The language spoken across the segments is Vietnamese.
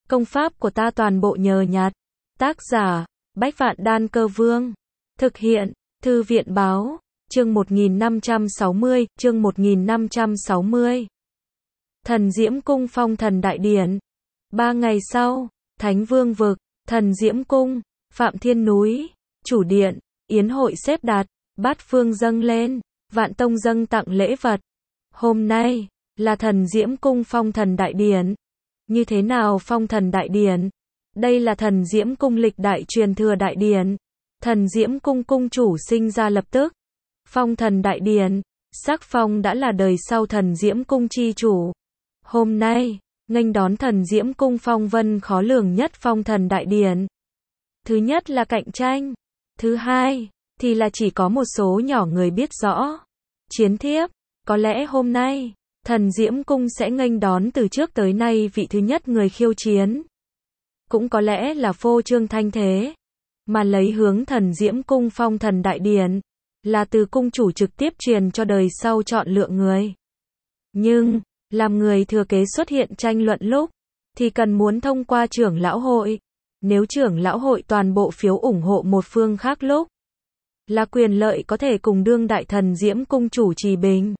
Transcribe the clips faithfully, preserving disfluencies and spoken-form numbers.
Công pháp của ta toàn bộ nhờ nhặt. Tác giả, Bách Vạn Đan Cơ Vương. Thực hiện, Thư viện Báo. Chương một nghìn năm trăm sáu mươi, chương một nghìn năm trăm sáu mươi. Thần Diễm Cung phong thần đại điển. Ba ngày sau, Thánh Vương vực, Thần Diễm Cung, Phạm Thiên núi, chủ điện, yến hội xếp đặt, bát phương dâng lên, vạn tông dâng tặng lễ vật. Hôm nay, là Thần Diễm Cung phong thần đại điển. Như thế nào phong thần đại điển? Đây là Thần Diễm Cung lịch đại truyền thừa đại điển. Thần Diễm Cung cung chủ sinh ra lập tức. Phong thần đại điển, sắc phong đã là đời sau Thần Diễm Cung chi chủ. Hôm nay, nghênh đón Thần Diễm Cung phong vân khó lường nhất phong thần đại điển. Thứ nhất là cạnh tranh. Thứ hai, thì là chỉ có một số nhỏ người biết rõ. Chiến thiếp, có lẽ hôm nay, Thần Diễm Cung sẽ nghênh đón từ trước tới nay vị thứ nhất người khiêu chiến. Cũng có lẽ là phô trương thanh thế, mà lấy hướng Thần Diễm Cung phong thần đại điển, là từ cung chủ trực tiếp truyền cho đời sau chọn lựa người. Nhưng, làm người thừa kế xuất hiện tranh luận lúc, thì cần muốn thông qua trưởng lão hội. Nếu trưởng lão hội toàn bộ phiếu ủng hộ một phương khác lúc, là quyền lợi có thể cùng đương đại Thần Diễm Cung chủ trì bình.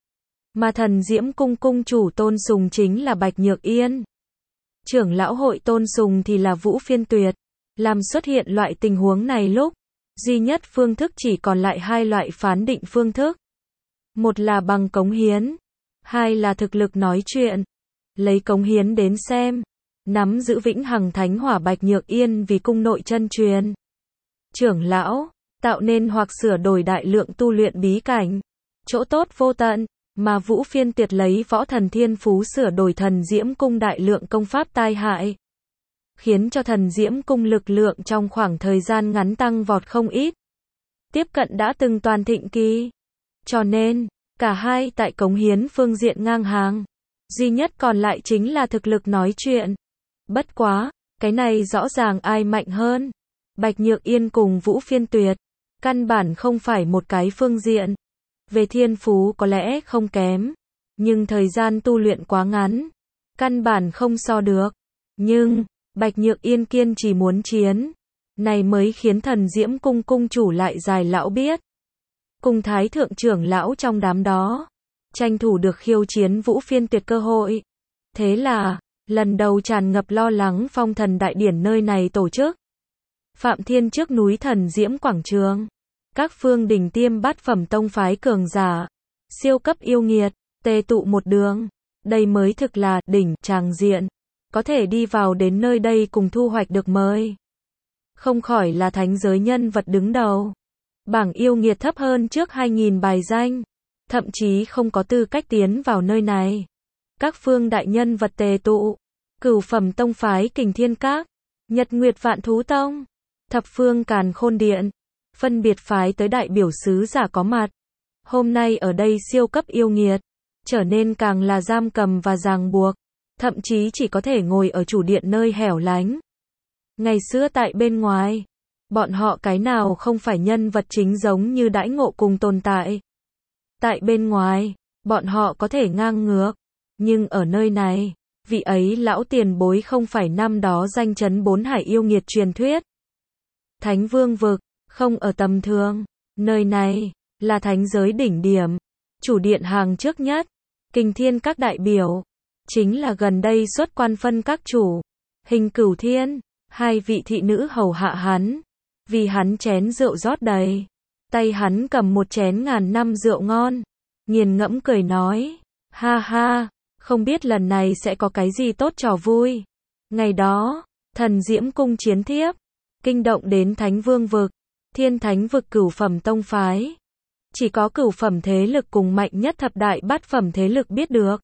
Mà Thần Diễm Cung cung chủ tôn sùng chính là Bạch Nhược Yên. Trưởng lão hội tôn sùng thì là Vũ Phiên Tuyệt. Làm xuất hiện loại tình huống này lúc, duy nhất phương thức chỉ còn lại hai loại phán định phương thức. Một là bằng cống hiến, hai là thực lực nói chuyện. Lấy cống hiến đến xem, nắm giữ vĩnh hằng thánh hỏa Bạch Nhược Yên vì cung nội chân truyền. Trưởng lão, tạo nên hoặc sửa đổi đại lượng tu luyện bí cảnh. Chỗ tốt vô tận, mà Vũ Phiên Tuyệt lấy võ thần thiên phú sửa đổi Thần Diễm Cung đại lượng công pháp tai hại. Khiến cho Thần Diễm Cung lực lượng trong khoảng thời gian ngắn tăng vọt không ít. Tiếp cận đã từng toàn thịnh kỳ. Cho nên, cả hai tại cống hiến phương diện ngang hàng. Duy nhất còn lại chính là thực lực nói chuyện. Bất quá, cái này rõ ràng ai mạnh hơn. Bạch Nhược Yên cùng Vũ Phiên Tuyệt, căn bản không phải một cái phương diện. Về thiên phú có lẽ không kém, nhưng thời gian tu luyện quá ngắn, căn bản không so được. Nhưng, Bạch Nhược Yên kiên chỉ muốn chiến, này mới khiến Thần Diễm Cung cung chủ lại dài lão biết. Cùng Thái Thượng trưởng lão trong đám đó, tranh thủ được khiêu chiến Vũ Phiên Tuyệt cơ hội. Thế là, lần đầu tràn ngập lo lắng phong thần đại điển nơi này tổ chức. Phạm Thiên trước núi Thần Diễm Quảng Trường. Các phương đỉnh tiêm bát phẩm tông phái cường giả, siêu cấp yêu nghiệt, tề tụ một đường. Đây mới thực là đỉnh tràng diện. Có thể đi vào đến nơi đây cùng thu hoạch được mời. Không khỏi là thánh giới nhân vật đứng đầu. Bảng yêu nghiệt thấp hơn trước hai nghìn bài danh. Thậm chí không có tư cách tiến vào nơi này. Các phương đại nhân vật tề tụ. Cửu phẩm tông phái Kình Thiên Các, Nhật Nguyệt Vạn Thú Tông, thập phương Càn Khôn Điện. Phân biệt phái tới đại biểu sứ giả có mặt. Hôm nay ở đây siêu cấp yêu nghiệt, trở nên càng là giam cầm và ràng buộc. Thậm chí chỉ có thể ngồi ở chủ điện nơi hẻo lánh. Ngày xưa tại bên ngoài, bọn họ cái nào không phải nhân vật chính giống như đãi ngộ cùng tồn tại. Tại bên ngoài, bọn họ có thể ngang ngược. Nhưng ở nơi này, vị ấy lão tiền bối không phải năm đó danh chấn bốn hải yêu nghiệt truyền thuyết. Thánh Vương vực, không ở tầm thường. Nơi này, là thánh giới đỉnh điểm. Chủ điện hàng trước nhất, Kình Thiên các đại biểu. Chính là gần đây xuất quan phân các chủ. Hình Cửu Thiên, hai vị thị nữ hầu hạ hắn. Vì hắn chén rượu rót đầy. Tay hắn cầm một chén ngàn năm rượu ngon. Nghiền ngẫm cười nói. Ha ha, không biết lần này sẽ có cái gì tốt trò vui. Ngày đó, Thần Diễm Cung chiến thiếp. Kinh động đến Thánh Vương vực. Thiên Thánh vực cửu phẩm tông phái. Chỉ có cửu phẩm thế lực cùng mạnh nhất thập đại bát phẩm thế lực biết được.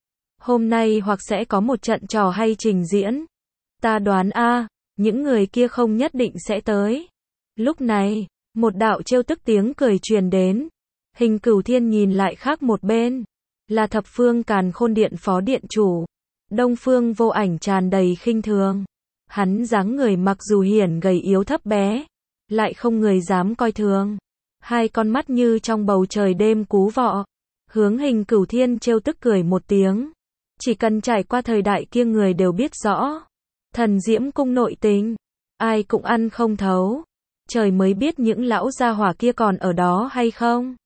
Hôm nay hoặc sẽ có một trận trò hay trình diễn. Ta đoán a, những người kia không nhất định sẽ tới. Lúc này, một đạo trêu tức tiếng cười truyền đến. Hình Cửu Thiên nhìn lại khác một bên, là thập phương Càn Khôn Điện phó điện chủ. Đông Phương Vô Ảnh tràn đầy khinh thường. Hắn dáng người mặc dù hiển gầy yếu thấp bé, lại không người dám coi thường. Hai con mắt như trong bầu trời đêm cú vọ. Hướng Hình Cửu Thiên trêu tức cười một tiếng. Chỉ cần trải qua thời đại kia người đều biết rõ. Thần Diễm Cung nội tình, ai cũng ăn không thấu. Trời mới biết những lão gia hỏa kia còn ở đó hay không.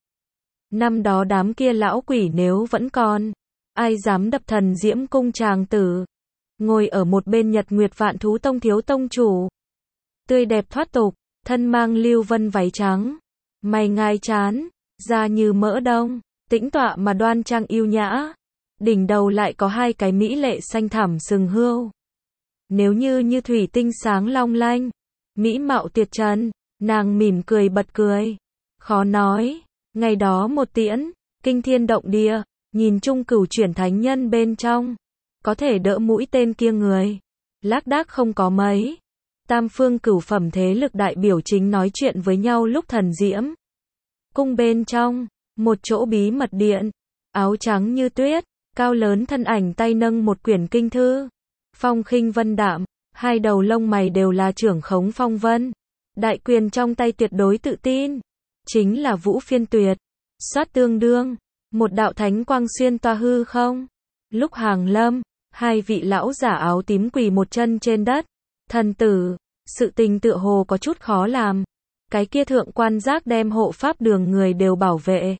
Năm đó đám kia lão quỷ nếu vẫn còn, ai dám đập Thần Diễm Cung chàng tử. Ngồi ở một bên Nhật Nguyệt Vạn Thú Tông thiếu tông chủ, tươi đẹp thoát tục, thân mang lưu vân váy trắng, mày ngai chán, da như mỡ đông, tĩnh tọa mà đoan trang yêu nhã, đỉnh đầu lại có hai cái mỹ lệ xanh thẳm sừng hươu. Nếu như như thủy tinh sáng long lanh, mỹ mạo tuyệt trần, nàng mỉm cười bật cười. Khó nói, ngày đó một tiễn, kinh thiên động địa, nhìn chung cửu chuyển thánh nhân bên trong, có thể đỡ mũi tên kia người, lác đác không có mấy. Tam phương cửu phẩm thế lực đại biểu chính nói chuyện với nhau lúc Thần Diễm Cung bên trong, một chỗ bí mật điện, áo trắng như tuyết, cao lớn thân ảnh tay nâng một quyển kinh thư, phong khinh vân đạm, hai đầu lông mày đều là trưởng khống phong vân, đại quyền trong tay tuyệt đối tự tin, chính là Vũ Phiên Tuyệt. Xoát tương đương, một đạo thánh quang xuyên toa hư không. Lúc hàng lâm, hai vị lão giả áo tím quỳ một chân trên đất. Thần tử, sự tình tựa hồ có chút khó làm. Cái kia thượng quan giác đem hộ pháp đường người đều bảo vệ.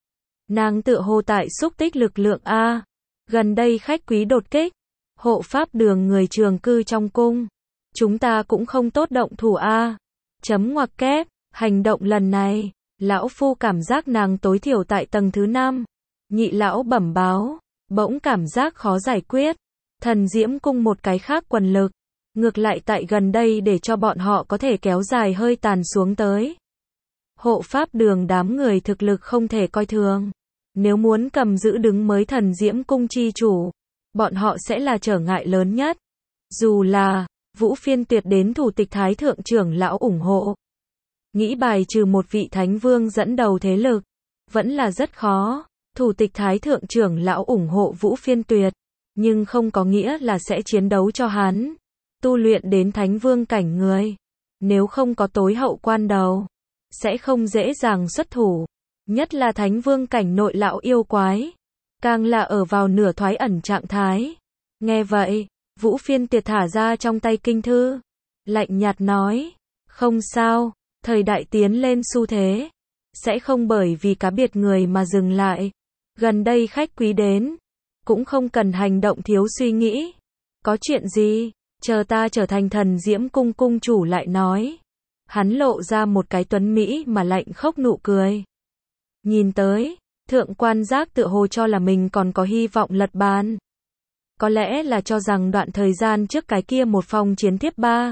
Nàng tựa hồ tại xúc tích lực lượng A. Gần đây khách quý đột kích. Hộ pháp đường người trường cư trong cung. Chúng ta cũng không tốt động thủ A. Chấm ngoặc kép, hành động lần này, lão phu cảm giác nàng tối thiểu tại tầng thứ năm. Nhị lão bẩm báo, bỗng cảm giác khó giải quyết. Thần Diễm Cung một cái khác quần lực. Ngược lại tại gần đây để cho bọn họ có thể kéo dài hơi tàn xuống tới. Hộ pháp đường đám người thực lực không thể coi thường. Nếu muốn cầm giữ đứng mới Thần Diễm Cung chi chủ, bọn họ sẽ là trở ngại lớn nhất. Dù là Vũ Phiên Tuyệt đến thủ tịch thái thượng trưởng lão ủng hộ, nghĩ bài trừ một vị thánh vương dẫn đầu thế lực, vẫn là rất khó. Thủ tịch thái thượng trưởng lão ủng hộ Vũ Phiên Tuyệt, nhưng không có nghĩa là sẽ chiến đấu cho hắn. Tu luyện đến thánh vương cảnh người, nếu không có tối hậu quan đầu, sẽ không dễ dàng xuất thủ. Nhất là thánh vương cảnh nội lão yêu quái, càng là ở vào nửa thoái ẩn trạng thái. Nghe vậy, Vũ Phiên Tuyệt thả ra trong tay kinh thư, lạnh nhạt nói, không sao, thời đại tiến lên xu thế, sẽ không bởi vì cá biệt người mà dừng lại. Gần đây khách quý đến, cũng không cần hành động thiếu suy nghĩ. Có chuyện gì, chờ ta trở thành Thần Diễm Cung cung chủ lại nói. Hắn lộ ra một cái tuấn mỹ mà lạnh khốc nụ cười. Nhìn tới, thượng quan giác tựa hồ cho là mình còn có hy vọng lật bàn. Có lẽ là cho rằng đoạn thời gian trước cái kia một phong chiến thiếp ba.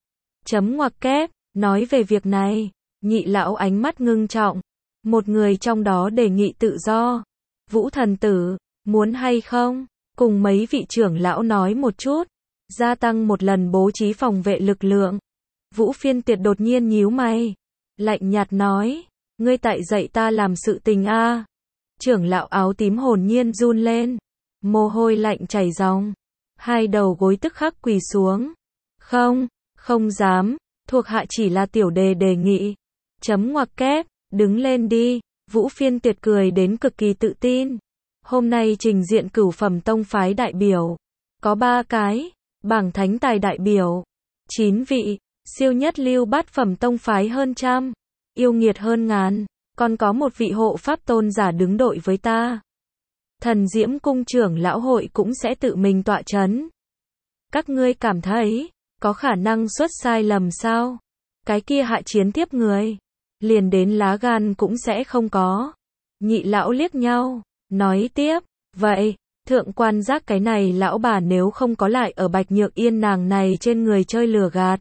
Chấm ngoặc kép, nói về việc này, nhị lão ánh mắt ngưng trọng. Một người trong đó đề nghị tự do. Vũ thần tử, muốn hay không, cùng mấy vị trưởng lão nói một chút, gia tăng một lần bố trí phòng vệ lực lượng. Vũ Phiên Tuyệt đột nhiên nhíu mày, lạnh nhạt nói, ngươi tại dạy ta làm sự tình a. Trưởng lão áo tím hồn nhiên run lên, mồ hôi lạnh chảy ròng, hai đầu gối tức khắc quỳ xuống. Không, không dám, thuộc hạ chỉ là tiểu đề đề nghị. Chấm ngoặc kép, đứng lên đi. Vũ Phiên Tuyệt cười đến cực kỳ tự tin. Hôm nay trình diện cửu phẩm tông phái đại biểu, có ba cái, bảng thánh tài đại biểu, chín vị, siêu nhất lưu bát phẩm tông phái hơn trăm, yêu nghiệt hơn ngàn, còn có một vị hộ pháp tôn giả đứng đội với ta. Thần Diễm Cung trưởng lão hội cũng sẽ tự mình tọa chấn. Các ngươi cảm thấy, có khả năng xuất sai lầm sao? Cái kia hạ chiến tiếp người, liền đến lá gan cũng sẽ không có. Nhị lão liếc nhau, nói tiếp, vậy, thượng quan giác cái này lão bà nếu không có lại ở Bạch Nhược Yên nàng này trên người chơi lừa gạt.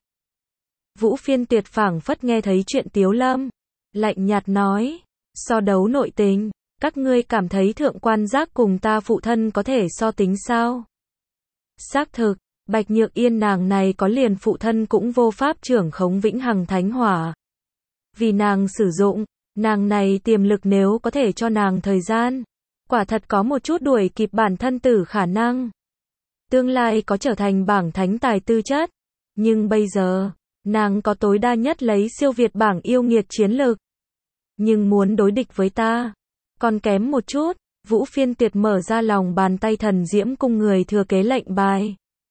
Vũ Phiên Tuyệt phảng phất nghe thấy chuyện Tiếu Lâm, lạnh nhạt nói, so đấu nội tình, các ngươi cảm thấy thượng quan giác cùng ta phụ thân có thể so tính sao? Xác thực, Bạch Nhược Yên nàng này có liền phụ thân cũng vô pháp trưởng khống vĩnh hằng thánh hỏa. Vì nàng sử dụng, nàng này tiềm lực nếu có thể cho nàng thời gian, quả thật có một chút đuổi kịp bản thân tử khả năng. Tương lai có trở thành bảng thánh tài tư chất, nhưng bây giờ, nàng có tối đa nhất lấy siêu việt bảng yêu nghiệt chiến lực. Nhưng muốn đối địch với ta, còn kém một chút. Vũ Phiên Tuyệt mở ra lòng bàn tay Thần Diễm Cung người thừa kế lệnh bài.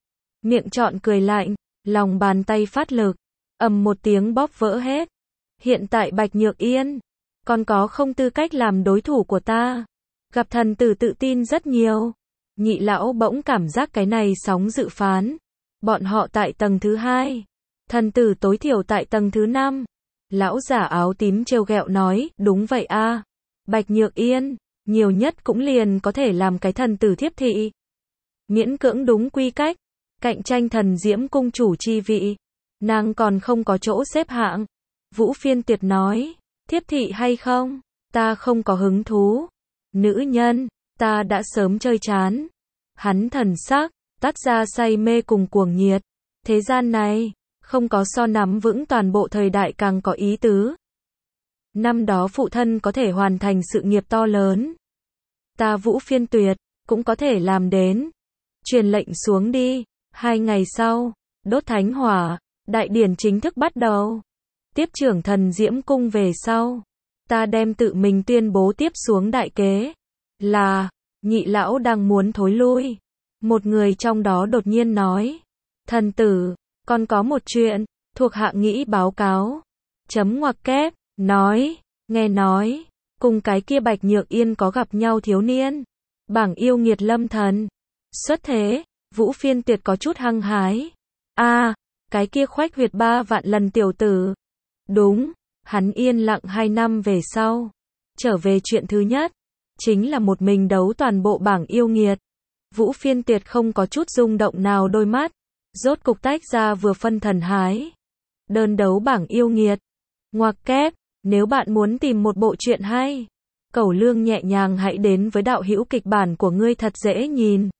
Miệng trọn cười lạnh, lòng bàn tay phát lực, ầm một tiếng bóp vỡ hết. Hiện tại Bạch Nhược Yên, còn có không tư cách làm đối thủ của ta. Gặp thần tử tự tin rất nhiều. Nhị lão bỗng cảm giác cái này sóng dự phán. Bọn họ tại tầng thứ hai. Thần tử tối thiểu tại tầng thứ năm. Lão giả áo tím trêu ghẹo nói, đúng vậy a, Bạch Nhược Yên, nhiều nhất cũng liền có thể làm cái thần tử thiếp thị. Miễn cưỡng đúng quy cách, cạnh tranh thần diễm cung chủ chi vị. Nàng còn không có chỗ xếp hạng. Vũ Phiên Tuyệt nói, thiếp thị hay không, ta không có hứng thú. Nữ nhân, ta đã sớm chơi chán. Hắn thần sắc, tắt ra say mê cùng cuồng nhiệt. Thế gian này, không có so nắm vững toàn bộ thời đại càng có ý tứ. Năm đó phụ thân có thể hoàn thành sự nghiệp to lớn. Ta Vũ Phiên Tuyệt, cũng có thể làm đến. Truyền lệnh xuống đi. Hai ngày sau, đốt thánh hỏa, đại điển chính thức bắt đầu. Tiếp trưởng thần diễm cung về sau. Ta đem tự mình tuyên bố tiếp xuống đại kế. Là, nhị lão đang muốn thối lui. Một người trong đó đột nhiên nói. Thần tử, còn có một chuyện, thuộc hạ nghĩ báo cáo. Chấm ngoặc kép, nói, nghe nói, cùng cái kia Bạch Nhược Yên có gặp nhau thiếu niên. Bảng yêu nghiệt lâm thần. Xuất thế, Vũ Phiên Tuyệt có chút hăng hái. A, cái kia khoách huyệt ba vạn lần tiểu tử. Đúng, hắn yên lặng hai năm về sau. Trở về chuyện thứ nhất, chính là một mình đấu toàn bộ bảng yêu nghiệt. Vũ Phiên Tuyệt không có chút rung động nào đôi mắt. Rốt cục tách ra vừa phân thần hái. Đơn đấu bảng yêu nghiệt. Ngoặc kép, nếu bạn muốn tìm một bộ truyện hay, Cẩu Lương nhẹ nhàng hãy đến với đạo hữu kịch bản của ngươi thật dễ nhìn.